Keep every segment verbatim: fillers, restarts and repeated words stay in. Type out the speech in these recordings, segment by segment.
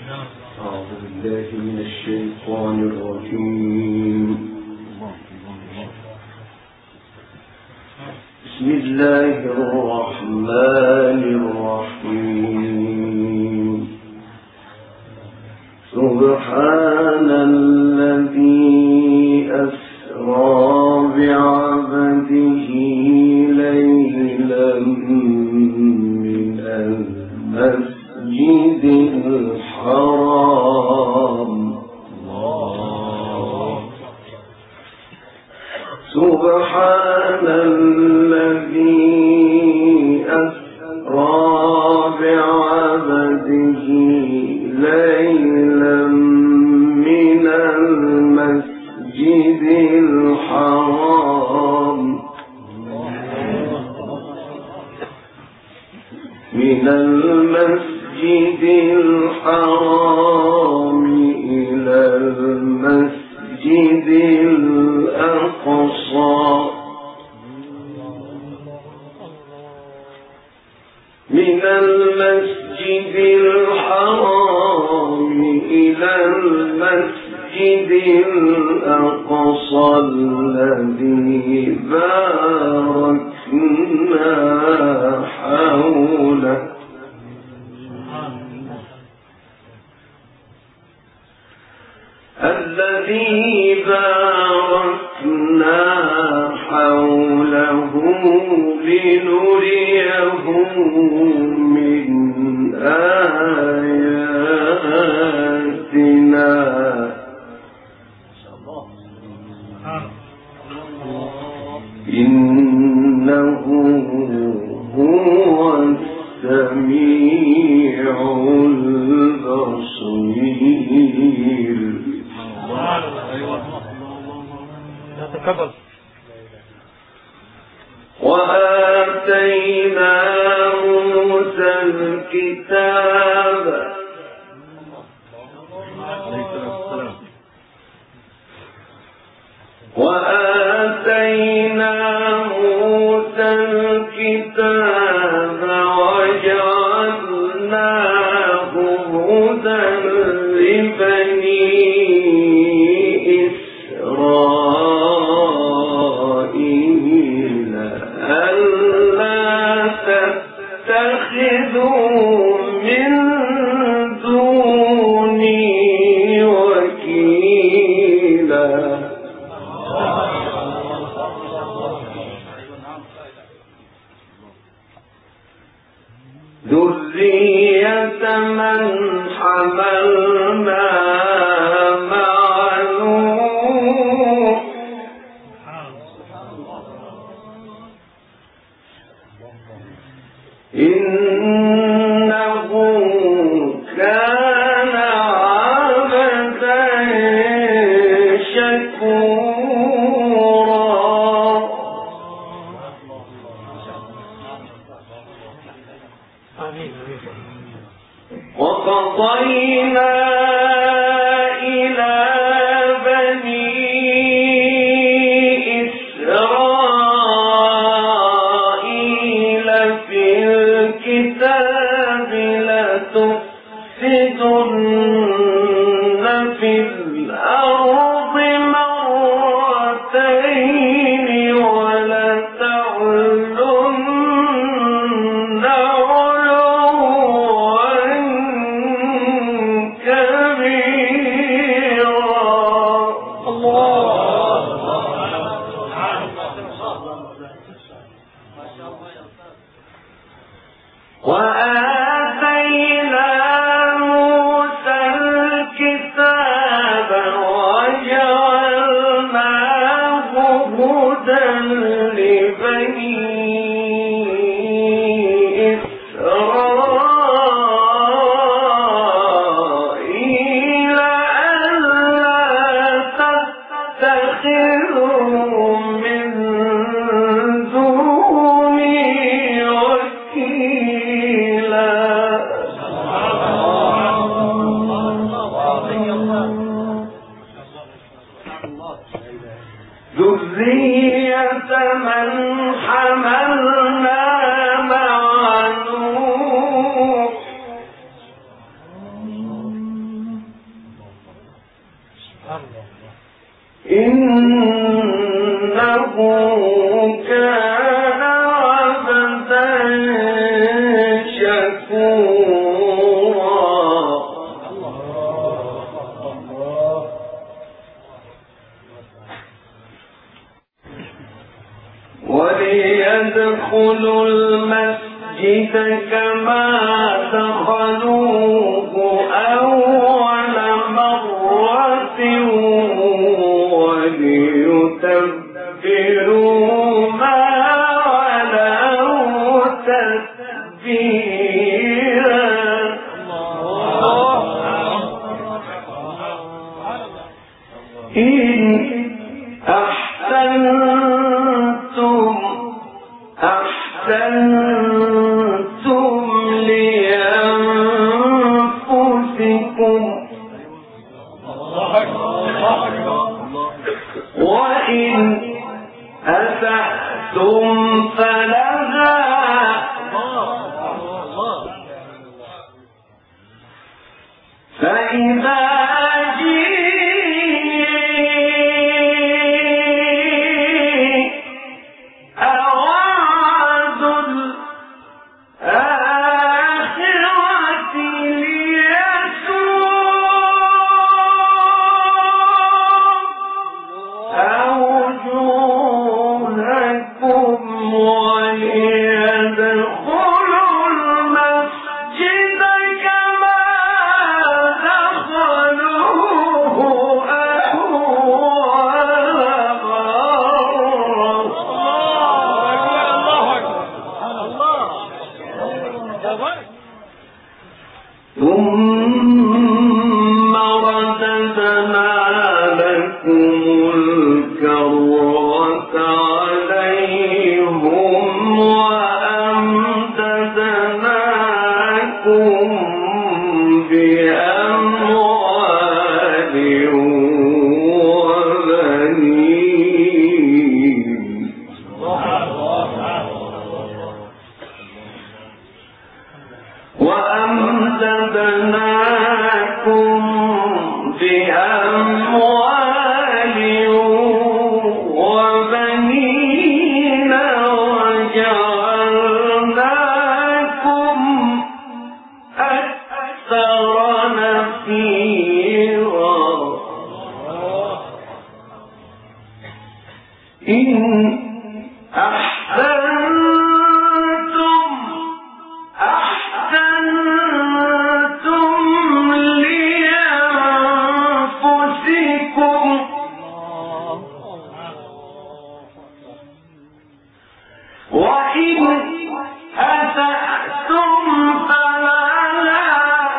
أعوذ بالله من الشيطان الرجيم. بسم الله الرحمن الرحيم. سبحان الذي أسرى بعبده ليلا من المسجد الحرام سبحان الذي أسرى بعبده ليلا من المسجد الحرام من المسجد الحرام إلى المسجد الأقصى من المسجد الحرام إلى المسجد الأقصى الذي باركنا حوله الذي باركنا حوله لنريه من آياتنا إنه هو السميع البصير. وآتينا موسى الكتاب وآتينا موسى الكتاب وجعلناه هدى لبني إسرائيل ألا تتخذوا من دوني وكيلا ذرية من حملنا مع نوح إنه كان عبدا شكورا. وقضينا إلى بني إسرائيل في الكتاب لتفسدن في الأرض مرتين ولتعلن وآتينا موسى الكتاب وجعلناه هدى لبني إسرائيل ألا تتخذوا من دوني وكيلا. ذرية من حملنا مع نوح إنه كان عبدا شكورا. وليدخلوا المسجد كما دخلوه أول مرة وليتبروا ما علوا تتبيرا. إن أحسنتم أحسنتم لأنفسكم وإن أسأتم فلها فإذا ثم رددنا لكم الكرة عليهم وأمددناكم بأموال وبنين وأمددناكم بأموال وبنين وجعلناكم أكثر نفيرا. إن أحسنتم أحسنتم لأنفسكم وإن أسأتم فلها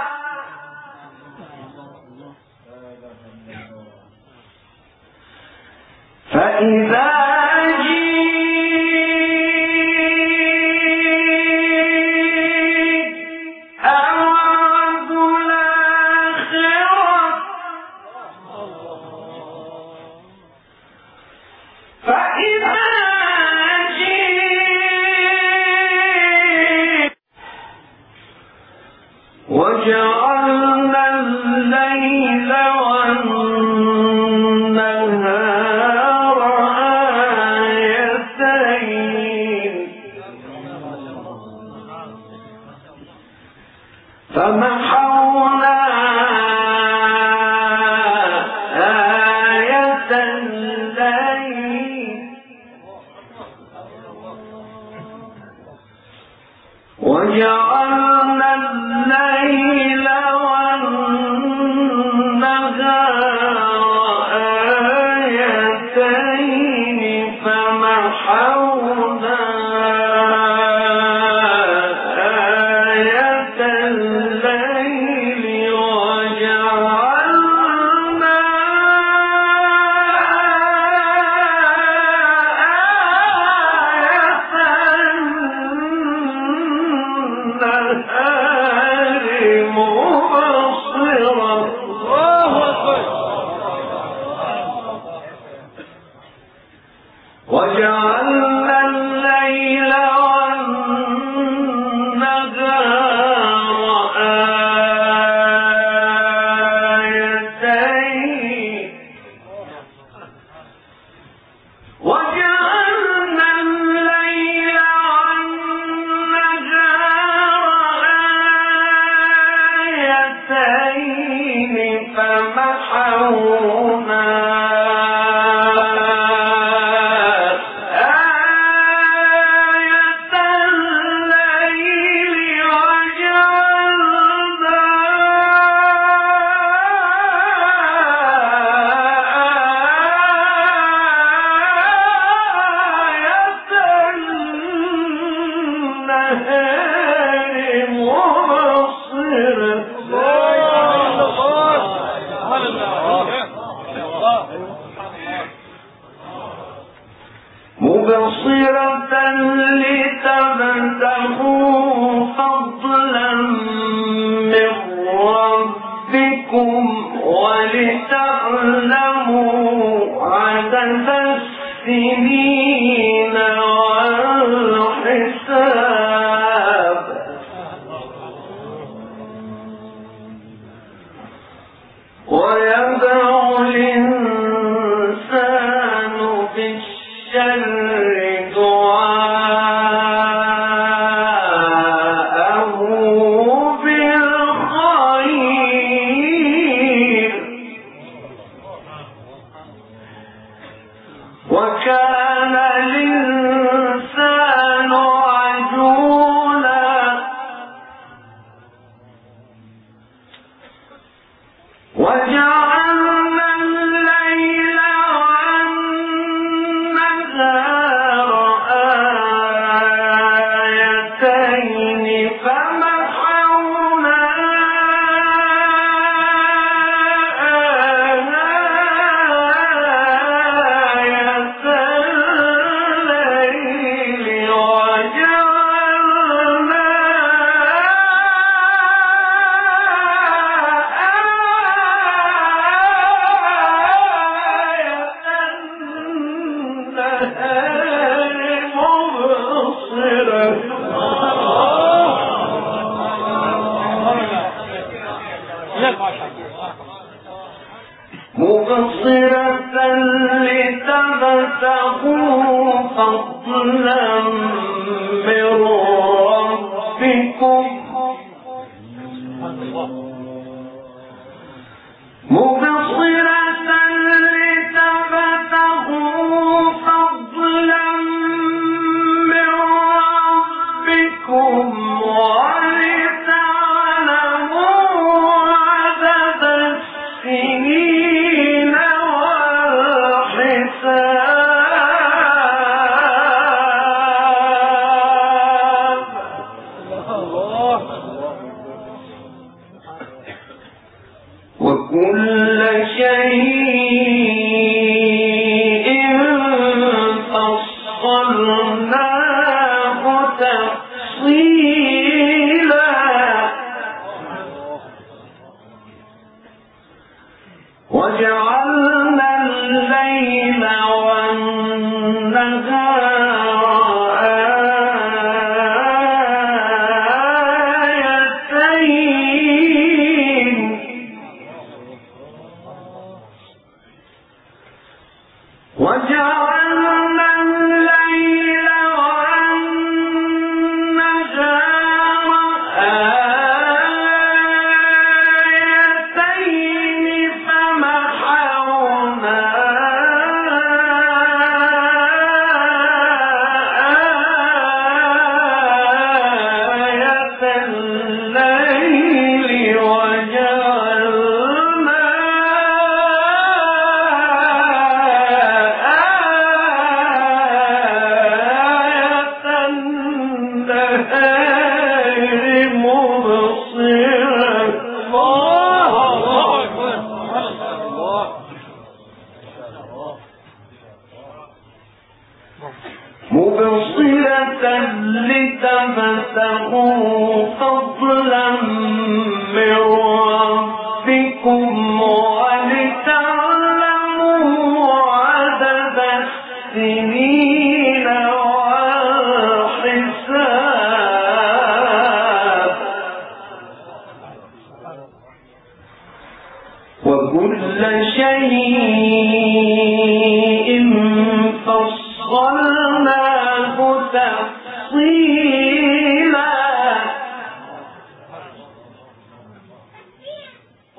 فإذا وجعلنا الليل والنهار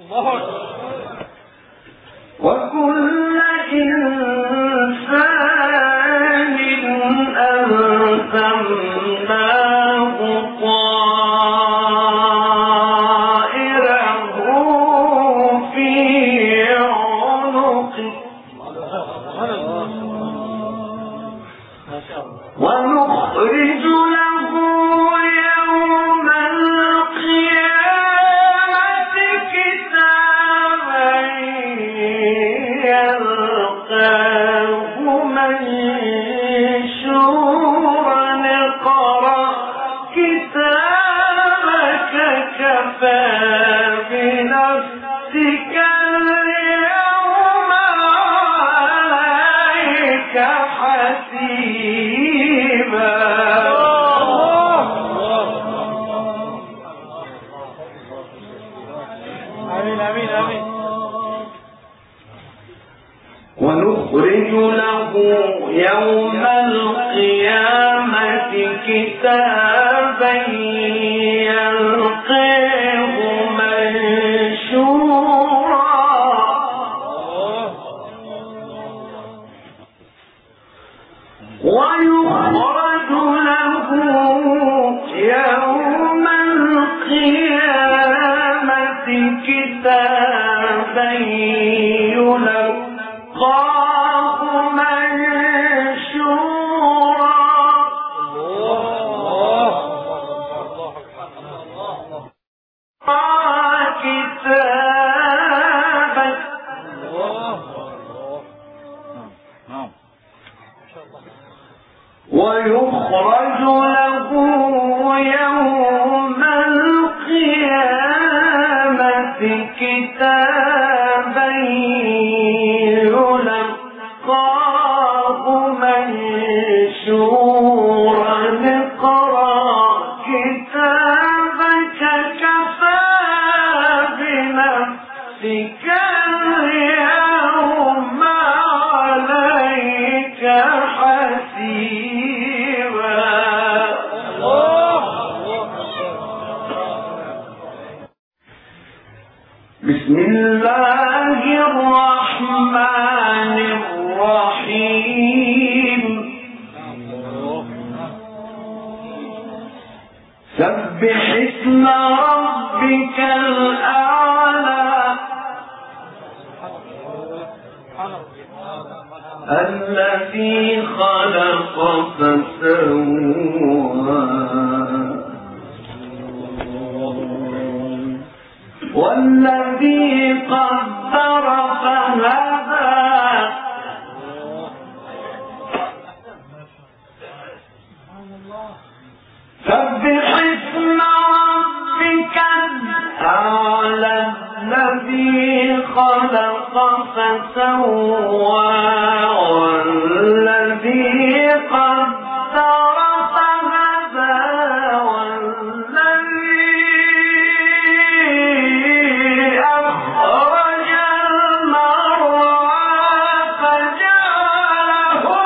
وكل إنسان ألزمناه طائره في عنقه ونخرج له يوم القيامة كتابا يلقاه منشورا اقرأ كتابك كفى بنفسك اليوم عليك حسيبا. آمين آمين آمين. ونخرج له يوم القيامة كتابا يلقاه منشورا ويخرج له يوم القيامة كتابا يلقاه منشورا كتابك ويخرج له يوم القيامة كتابا يلقاه منشورا اقرأ كتابك كفى بنفسك اليوم عليك حسيبا. بسم الله الرحمن الرحيم. سبح اسم ربك الأعلى الذي خلق فسوى والذي قدر فهدى سبح اسم ربك الأعلى الذي خلق فسوى والذي قدر فهدى والذي أخرج المرعى فجعله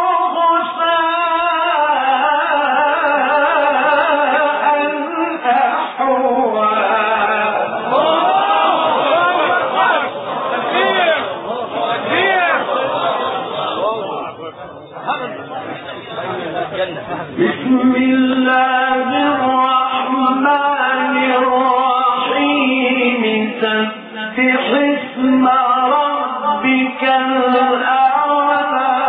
غثاء أحوى. بسم الله الرحمن الرحيم. سبح اسم ربك الأعلى.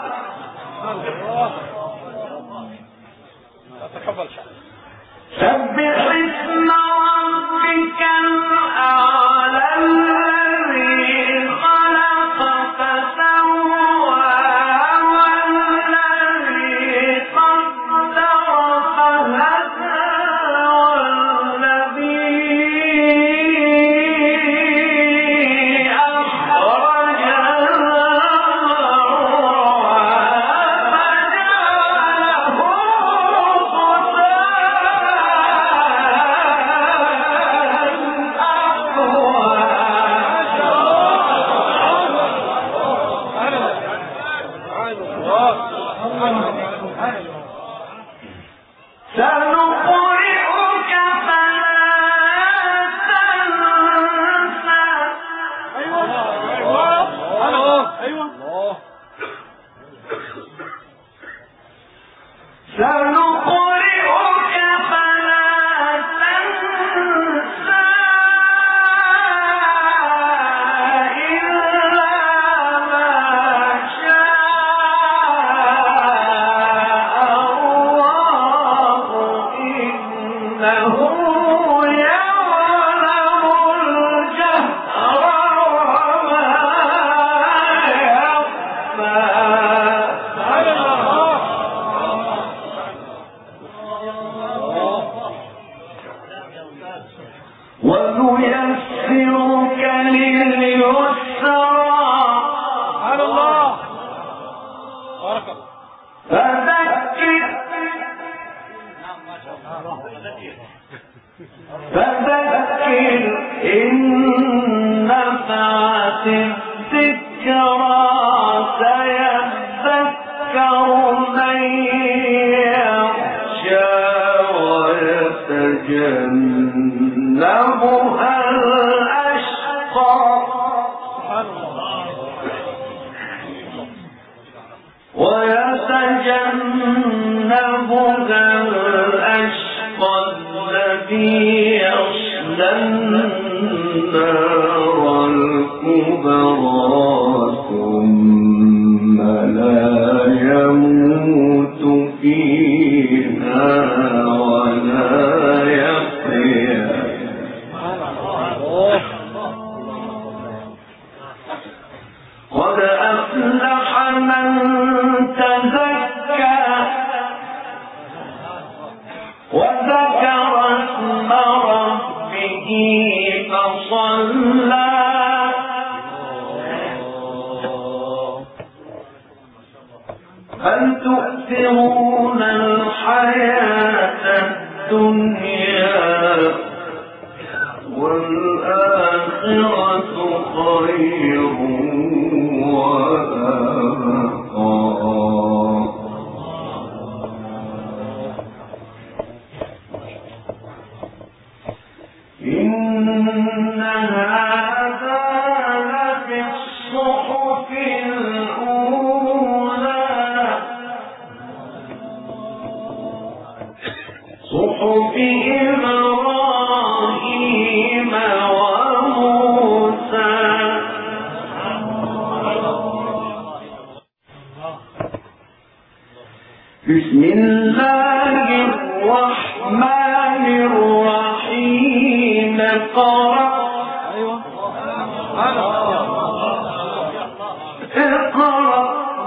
سبح اسم ربك الأعلى الذي خلق فسوى والذي قدر فهدى والذي أخرج المرعى فجعله غثاء إن نفعت الذكرى سيذكر من يخشى ويتجنبها الأشقى ويتجنبها الأشقى الذي يصلى النار الكبرى ثم لا يموت فيها ولا يحيا قد أفلح من تزكى وذكر اسم ربه فصلى بل تؤثرون الحياة الدنيا والآخرة خير وأبقى إن هذا لفي الصحف الأولى صحف إبراهيم وموسى بسم الله الرحمن الرحيم اقرأ اقرأ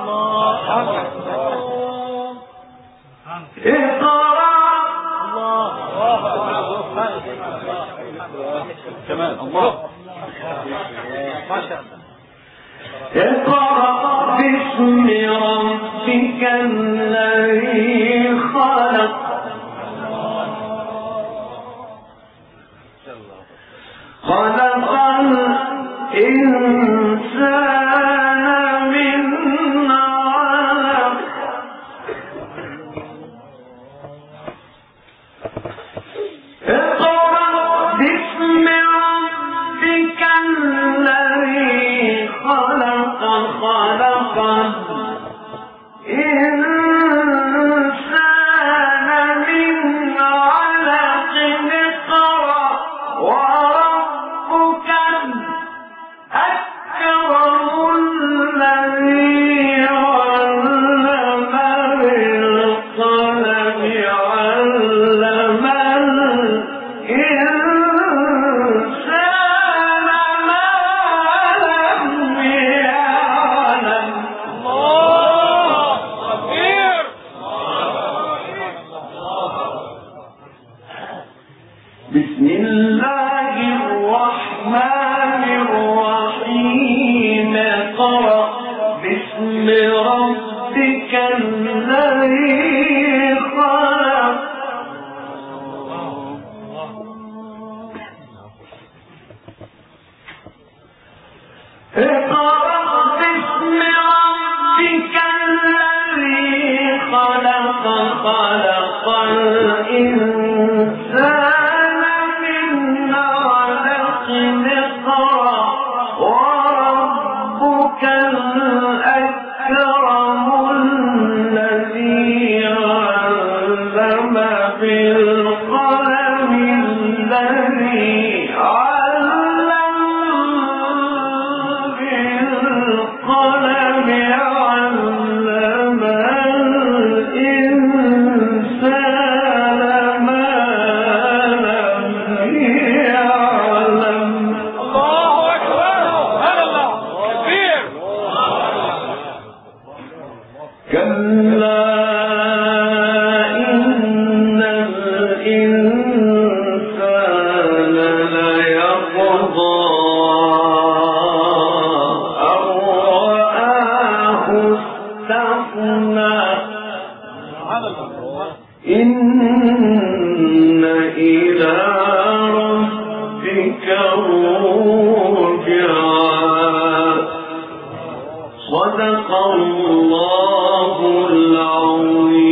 اقرأ كمان الله اقرأ باسم ربك الذي خلق خلق الإنسان من علق اقرأ باسم ربك الذي خلق خلق الإنسان من علق اقرأ وربك الأكرم الذي علم بالقلم علم الإنسان ما لم يعلم الله كبير بسم الله الرحمن الرحيم اقرأ باسم ربك الذي خلق اقرأ باسم ربك الذي خلق خلق الإنسان من علق اقرأ وربك الأكرم الذي علم بالقلم الذي علم بالقلم علم الإنسان ما لم يعلم الله أكبر هذا الله كبير كلا إن الإنسان ليطغى أن رآه استغنى إن إلى ربك صدق الله العظيم.